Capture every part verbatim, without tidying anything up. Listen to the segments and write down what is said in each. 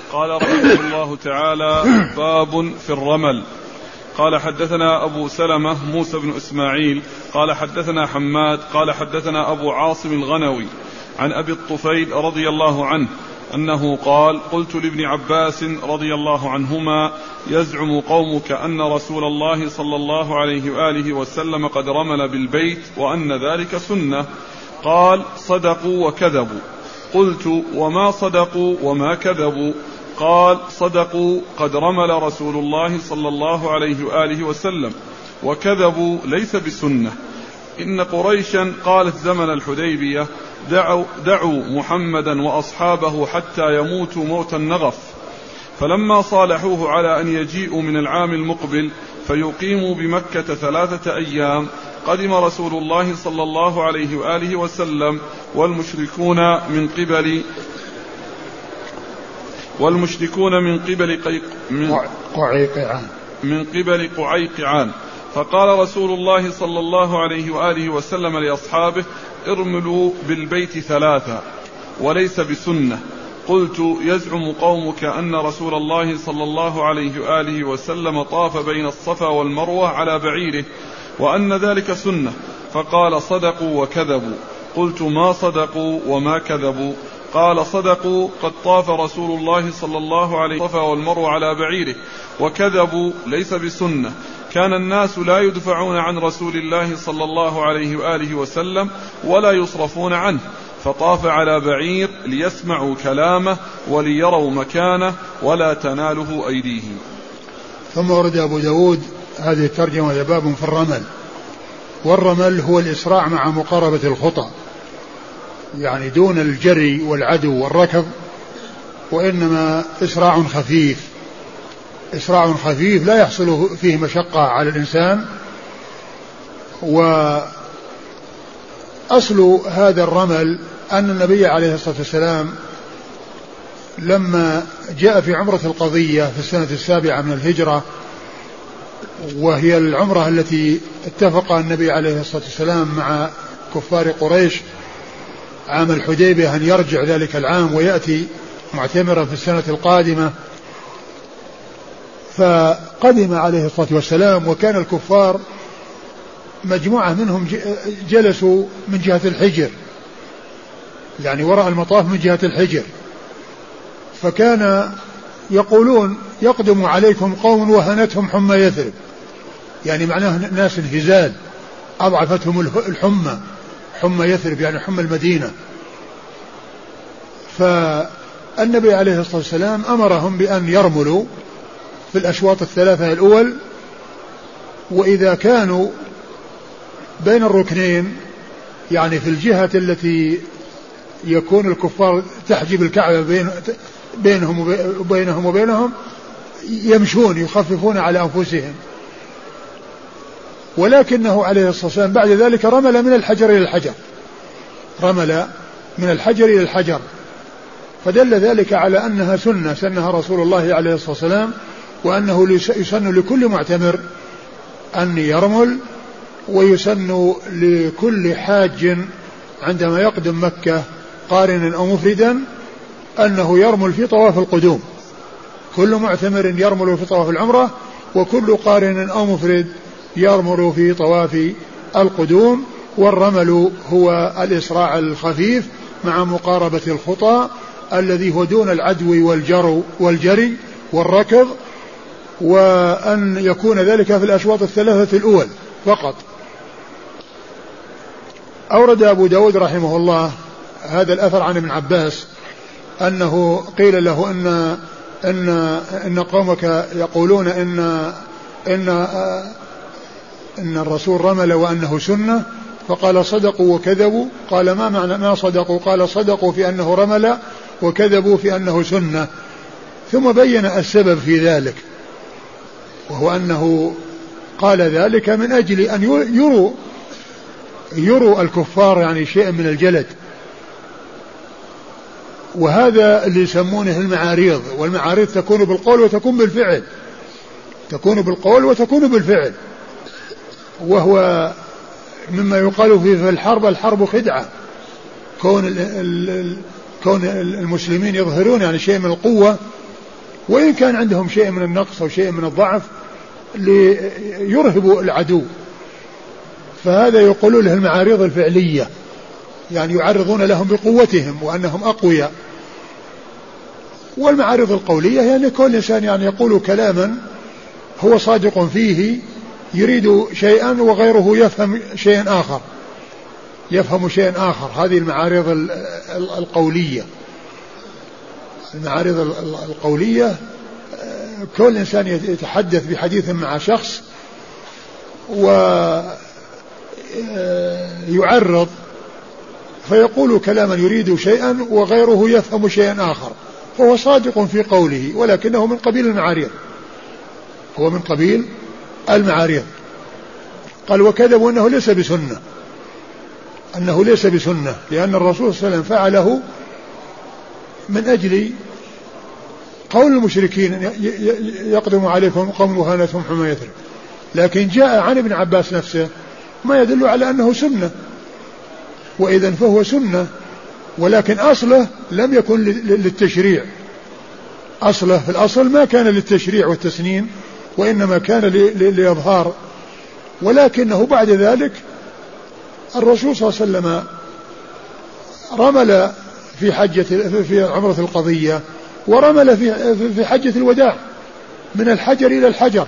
قال رحمه الله تعالى: باب في الرمل. قال حدثنا أبو سلمة موسى بن إسماعيل قال حدثنا حماد قال حدثنا أبو عاصم الغنوي عن أبي الطفيل رضي الله عنه أنه قال: قلت لابن عباس رضي الله عنهما: يزعم قومك أن رسول الله صلى الله عليه وآله وسلم قد رمل بالبيت وأن ذلك سنة. قال: صدقوا وكذبوا. قلت: وما صدقوا وما كذبوا؟ قال: صدقوا قد رمل رسول الله صلى الله عليه وآله وسلم، وكذبوا ليس بسنة. إن قريشا قالت زمن الحديبية: دعوا, دعوا محمدا وأصحابه حتى يموتوا موت النغف. فلما صالحوه على أن يجيئوا من العام المقبل فيقيموا بمكة ثلاثة أيام، قدم رسول الله صلى الله عليه وآله وسلم والمشركون من قبل والمشركون من قبل قيق من قعيقعان من قبل قعيقعان. فقال رسول الله صلى الله عليه وآله وسلم لأصحابه: ارملوا بالبيت ثلاثة وليس بسنة. قلت: يزعم قومك أن رسول الله صلى الله عليه وآله وسلم طاف بين الصفا والمروة على بعيره وأن ذلك سنة. فقال: صدقوا وكذبوا. قلت: ما صدقوا وما كذبوا؟ قال: صدقوا قد طاف رسول الله صلى الله عليه وسلم الصفا والمروة على بعيره، وكذبوا ليس بسنة. كان الناس لا يدفعون عن رسول الله صلى الله عليه وآله وسلم ولا يصرفون عنه، فطاف على بعير ليسمعوا كلامه وليروا مكانه ولا تناله أيديهم. ثم ورد أبو داود هذه الترجمة: باب في الرمل. والرمل هو الإسراع مع مقاربة الخطى، يعني دون الجري والعدو والركض، وإنما إسراع خفيف إسراع خفيف لا يحصل فيه مشقة على الإنسان. وأصل هذا الرمل أن النبي عليه الصلاة والسلام لما جاء في عمرة القضية في السنة السابعة من الهجرة، وهي العمرة التي اتفق النبي عليه الصلاة والسلام مع كفار قريش عام الحديبية أن يرجع ذلك العام ويأتي معتمرا في السنة القادمة. فقدم عليه الصلاة والسلام، وكان الكفار مجموعة منهم جلسوا من جهة الحجر، يعني وراء المطاف من جهة الحجر، فكان يقولون: يقدم عليكم قوم وهنتهم حمى يثرب، يعني معناه ناس هزال أضعفتهم الحمى، حمى يثرب يعني حمى المدينة. فالنبي عليه الصلاة والسلام أمرهم بأن يرملوا في الأشواط الثلاثة الأول، وإذا كانوا بين الركنين، يعني في الجهة التي يكون الكفار تحجب الكعبة بين بينهم وبينهم وبينهم يمشون يخففون على أنفسهم. ولكنه عليه الصلاة والسلام بعد ذلك رمل من الحجر إلى الحجر رمل من الحجر إلى الحجر فدل ذلك على أنها سنة سنها رسول الله عليه الصلاة والسلام، وأنه يسن لكل معتمر أن يرمل، ويسن لكل حاج عندما يقدم مكة قارنا أو مفردا أنه يرمل في طواف القدوم. كل معتمر يرمل في طواف العمرة، وكل قارن أو مفرد يرمل في طواف القدوم. والرمل هو الإسراع الخفيف مع مقاربة الخطى الذي هو دون العدو والجرو والجري والركض، وأن يكون ذلك في الأشواط الثلاثة الأول فقط. أورد أبو داود رحمه الله هذا الأثر عن ابن عباس أنه قيل له إن إن إن قومك يقولون إن إن إن الرسول رمل وأنه سنة، فقال: صدقوا وكذبوا. قال: ما معنى ما صدقوا؟ قال: صدقوا في أنه رمل وكذبوا في أنه سنة. ثم بين السبب في ذلك، وهو أنه قال ذلك من أجل أن يروا يروا الكفار يعني شيء من الجلد، وهذا اللي يسمونه المعاريض. والمعاريض تكون بالقول وتكون بالفعل تكون بالقول وتكون بالفعل وهو مما يقال في الحرب: الحرب خدعة. كون كون المسلمين يظهرون يعني شيء من القوة وإن كان عندهم شيء من النقص أو شيء من الضعف ليرهبوا العدو، فهذا يقولون له المعارض الفعلية، يعني يعرضون لهم بقوتهم وأنهم أقوياء. والمعارض القولية يعني كل إنسان يعني يقول كلاما هو صادق فيه يريد شيئا وغيره يفهم شيئا آخر يفهم شيئا آخر هذه المعارض القولية. المعارض القولية كل إنسان يتحدث بحديث مع شخص ويعرض فيقول كلاما يريد شيئا وغيره يفهم شيئا آخر، فهو صادق في قوله ولكنه من قبيل المعارض هو من قبيل المعارض. قال وكذبوا أنه ليس بسنة أنه ليس بسنة لأن الرسول صلى الله عليه وسلم فعله من أجل قول المشركين يقدم عليكم قوم وهانتهم حمى يثرب، لكن جاء عن ابن عباس نفسه ما يدل على أنه سنة، وإذن فهو سنة، ولكن أصله لم يكن للتشريع، أصله في الأصل ما كان للتشريع والتسنين وإنما كان لإظهار، ولكنه بعد ذلك الرسول صلى الله عليه وسلم رمل في حجة في عمرة القضية ورمل في في حجة الوداع من الحجر إلى الحجر،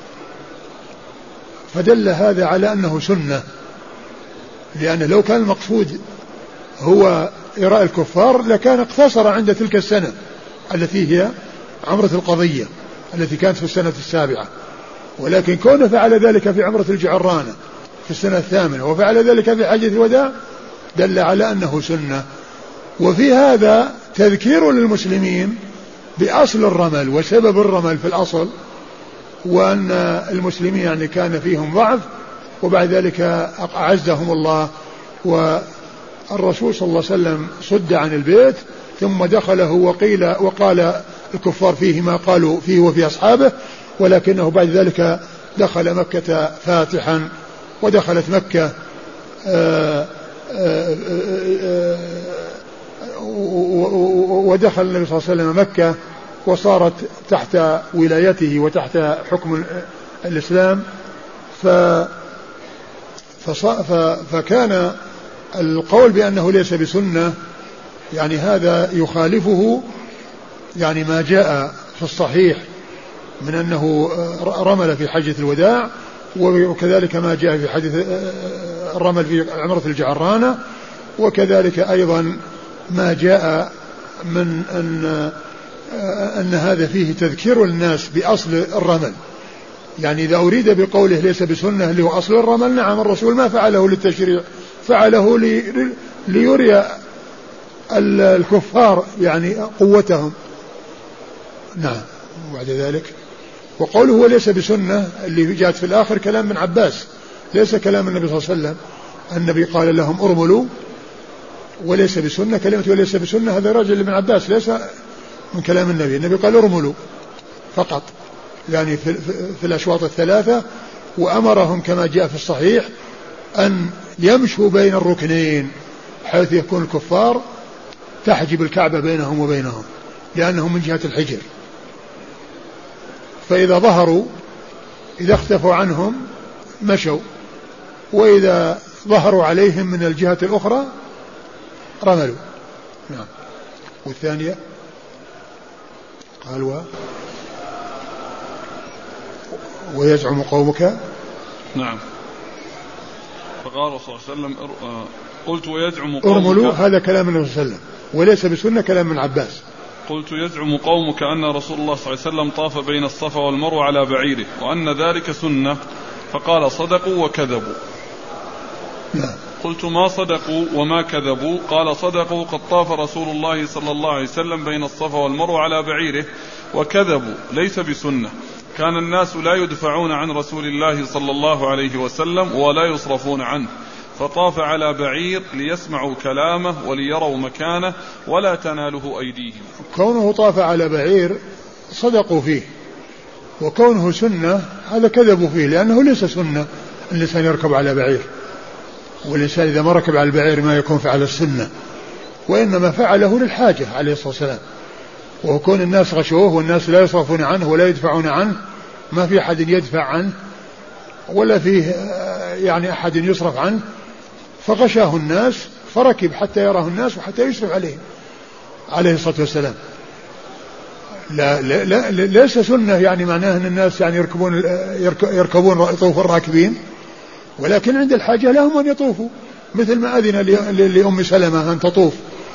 فدل هذا على أنه سنة، لأنه لو كان المقصود هو إراء الكفار لكان اقتصر عند تلك السنة التي هي عمرة القضية التي كانت في السنة السابعة، ولكن كونه فعل ذلك في عمرة الجعرانة في السنة الثامنة وفعل ذلك في حجة الوداع دل على أنه سنة. وفي هذا تذكير للمسلمين بأصل الرمل وسبب الرمل في الأصل، وأن المسلمين يعني كان فيهم ضعف وبعد ذلك أعزهم الله، والرسول صلى الله عليه وسلم صد عن البيت ثم دخله وقيل وقال الكفار فيه ما قالوا فيه وفي أصحابه، ولكنه بعد ذلك دخل مكة فاتحا ودخلت مكة آآ آآ آآ ودخل النبي صلى الله عليه وسلم مكة وصارت تحت ولايته وتحت حكم الإسلام، ف فكان القول بأنه ليس بسنة يعني هذا يخالفه يعني ما جاء في الصحيح من أنه رمل في حجة الوداع، وكذلك ما جاء في حديث الرمل في عمرة الجعرانة، وكذلك أيضا ما جاء من أن, أن هذا فيه تذكير الناس بأصل الرمل، يعني إذا أريد بقوله ليس بسنة اللي هو أصل الرمل، نعم الرسول ما فعله للتشريع، فعله لي ليري الكفار يعني قوتهم. نعم. وبعد ذلك وقوله هو ليس بسنة اللي جاءت في الآخر كلام من عباس، ليس كلام النبي صلى الله عليه وسلم. النبي قال لهم ارملوا وليس بسنة، كلمة وليس بسنة هذا راجل من عباس ليس من كلام النبي. النبي قال ارملوا فقط يعني في, في, في الأشواط الثلاثة، وأمرهم كما جاء في الصحيح أن يمشوا بين الركنين حيث يكون الكفار تحجب الكعبة بينهم وبينهم لأنهم من جهة الحجر، فإذا ظهروا إذا اختفوا عنهم مشوا، وإذا ظهروا عليهم من الجهة الأخرى رملوا. نعم. والثانية قال و ويزعم قومك. نعم. فقال صلى الله عليه وسلم قلت ويزعم قومك ارملوا، هذا كلام النبي صلى الله عليه وسلم، وليس بسنة كلام من عباس. قلت يزعم قومك أن رسول الله صلى الله عليه وسلم طاف بين الصفا والمروة على بعيره وأن ذلك سنة، فقال صدقوا وكذبوا. نعم. قلت ما صدقوا وما كذبوا؟ قال صدقوا قد طاف رسول الله صلى الله عليه وسلم بين الصفا والمروة على بعيره، وكذبوا ليس بسنة، كان الناس لا يدفعون عن رسول الله صلى الله عليه وسلم ولا يصرفون عنه، فطاف على بعير ليسمعوا كلامه وليروا مكانه ولا تناله أيديهم. كونه طاف على بعير صدقوا فيه، وكونه سنة هذا كذبوا فيه، لأنه ليس سنة الإنسان يركب على بعير، والإنسان إذا ما ركب على البعير ما يكون فعل السنة، وإنما فعله للحاجة عليه الصلاة والسلام، وكون الناس غشوه والناس لا يصرفون عنه ولا يدفعون عنه، ما في أحد يدفع عنه ولا فيه يعني أحد يصرف عنه، فغشاه الناس فركب حتى يراه الناس وحتى يشرف عليه عليه الصلاة والسلام. لا, لا, لا ليس سنة يعني معناه أن الناس يعني يركبون يركبون يطوف الراكبين، ولكن عند الحاجة لهم أن يطوفوا، مثل ما أذن لأم سلمة أن تطوف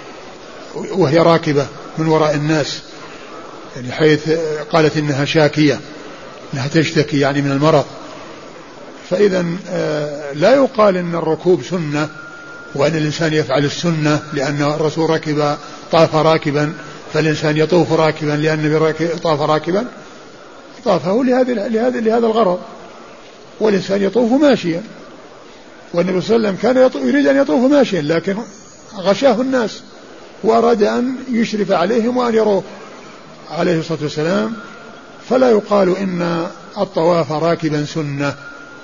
وهي راكبة من وراء الناس، يعني حيث قالت إنها شاكية أنها تشتكي يعني من المرض. فإذا لا يقال إن الركوب سنة وأن الإنسان يفعل السنة لأن الرسول ركب طاف راكبا فالإنسان يطوف راكبا لأنه طاف راكبا، طافه لهذا لهذا لهذا الغرض، والإنسان يطوف ماشيا، والنبي صلى الله عليه وسلم كان يريد أن يطوف ماشيا لكن غشاه الناس وأراد أن يشرف عليهم وأن يروه عليه الصلاة والسلام. فلا يقال إن الطواف راكبا سنة،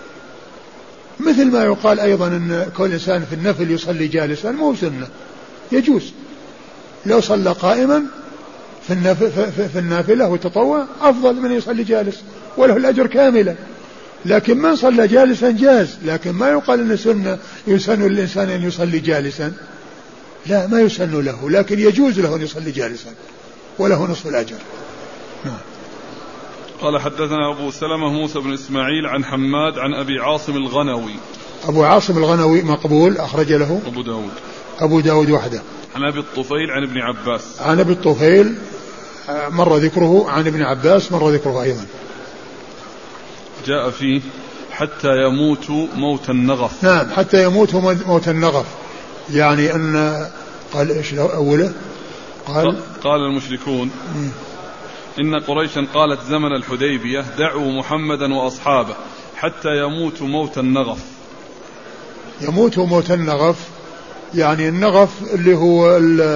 مثل ما يقال أيضا أن كل إنسان في النفل يصلي جالسا مو سنة، يجوز لو صلى قائما في النافلة, في النافلة والتطوع أفضل من يصلي جالس وله الأجر كاملا، لكن من صلى جالسا جاز، لكن ما يقال أن سنة يسن للإنسان أن يصلي جالسا، لا ما يسن له، لكن يجوز له أن يصلي جالسا وله نصف الأجر. نعم. قال حدثنا أبو سلمة موسى بن إسماعيل عن حماد عن أبي عاصم الغنوي. أبو عاصم الغنوي مقبول أخرج له أبو داود أبو داود وحده. عن أبي الطفيل عن ابن عباس. عن أبي الطفيل مر ذكره، عن ابن عباس مر ذكره أيضا. جاء فيه حتى يموت موت النغف. نعم حتى يموت موت النغف، يعني أن قال إيش أوله قال قال المشركون م. إن قريشا قالت زمن الحديبية دعوا محمدا وأصحابه حتى يموت موت النغف. يموت موت النغف يعني النغف اللي هو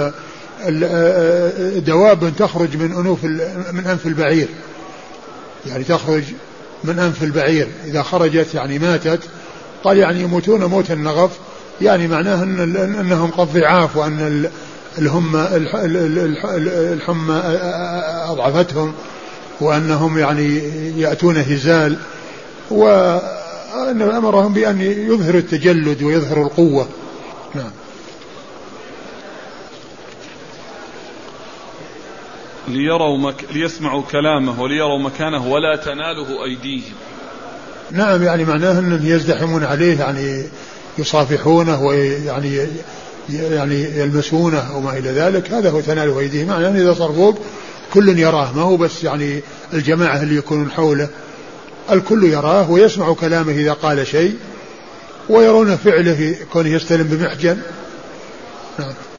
الدواب تخرج من أنوف من أنف البعير، يعني تخرج من أنف البعير إذا خرجت يعني ماتت، قال يعني يموتون موت النغف، يعني معناه إن أنهم قد ضعاف وأن الهم الحمى أضعفتهم وأنهم يعني يأتون هزال، وأن أمرهم بأن يظهر التجلد ويظهر القوة. نعم. ليروا مك... ليسمعوا كلامه وليروا مكانه ولا تناله أيديهم. نعم يعني معناه أنهم يزدحمون عليه، يعني يصافحونه ويعني يعني يلمسونه وما إلى ذلك، هذا هو تناله أيديهم، معناه أن إذا صار فوق كل يراه، ما هو بس يعني الجماعة اللي يكونون حوله، الكل يراه ويسمع كلامه إذا قال شيء، ويرون فعله كونه يستلم بمحجن. نعم.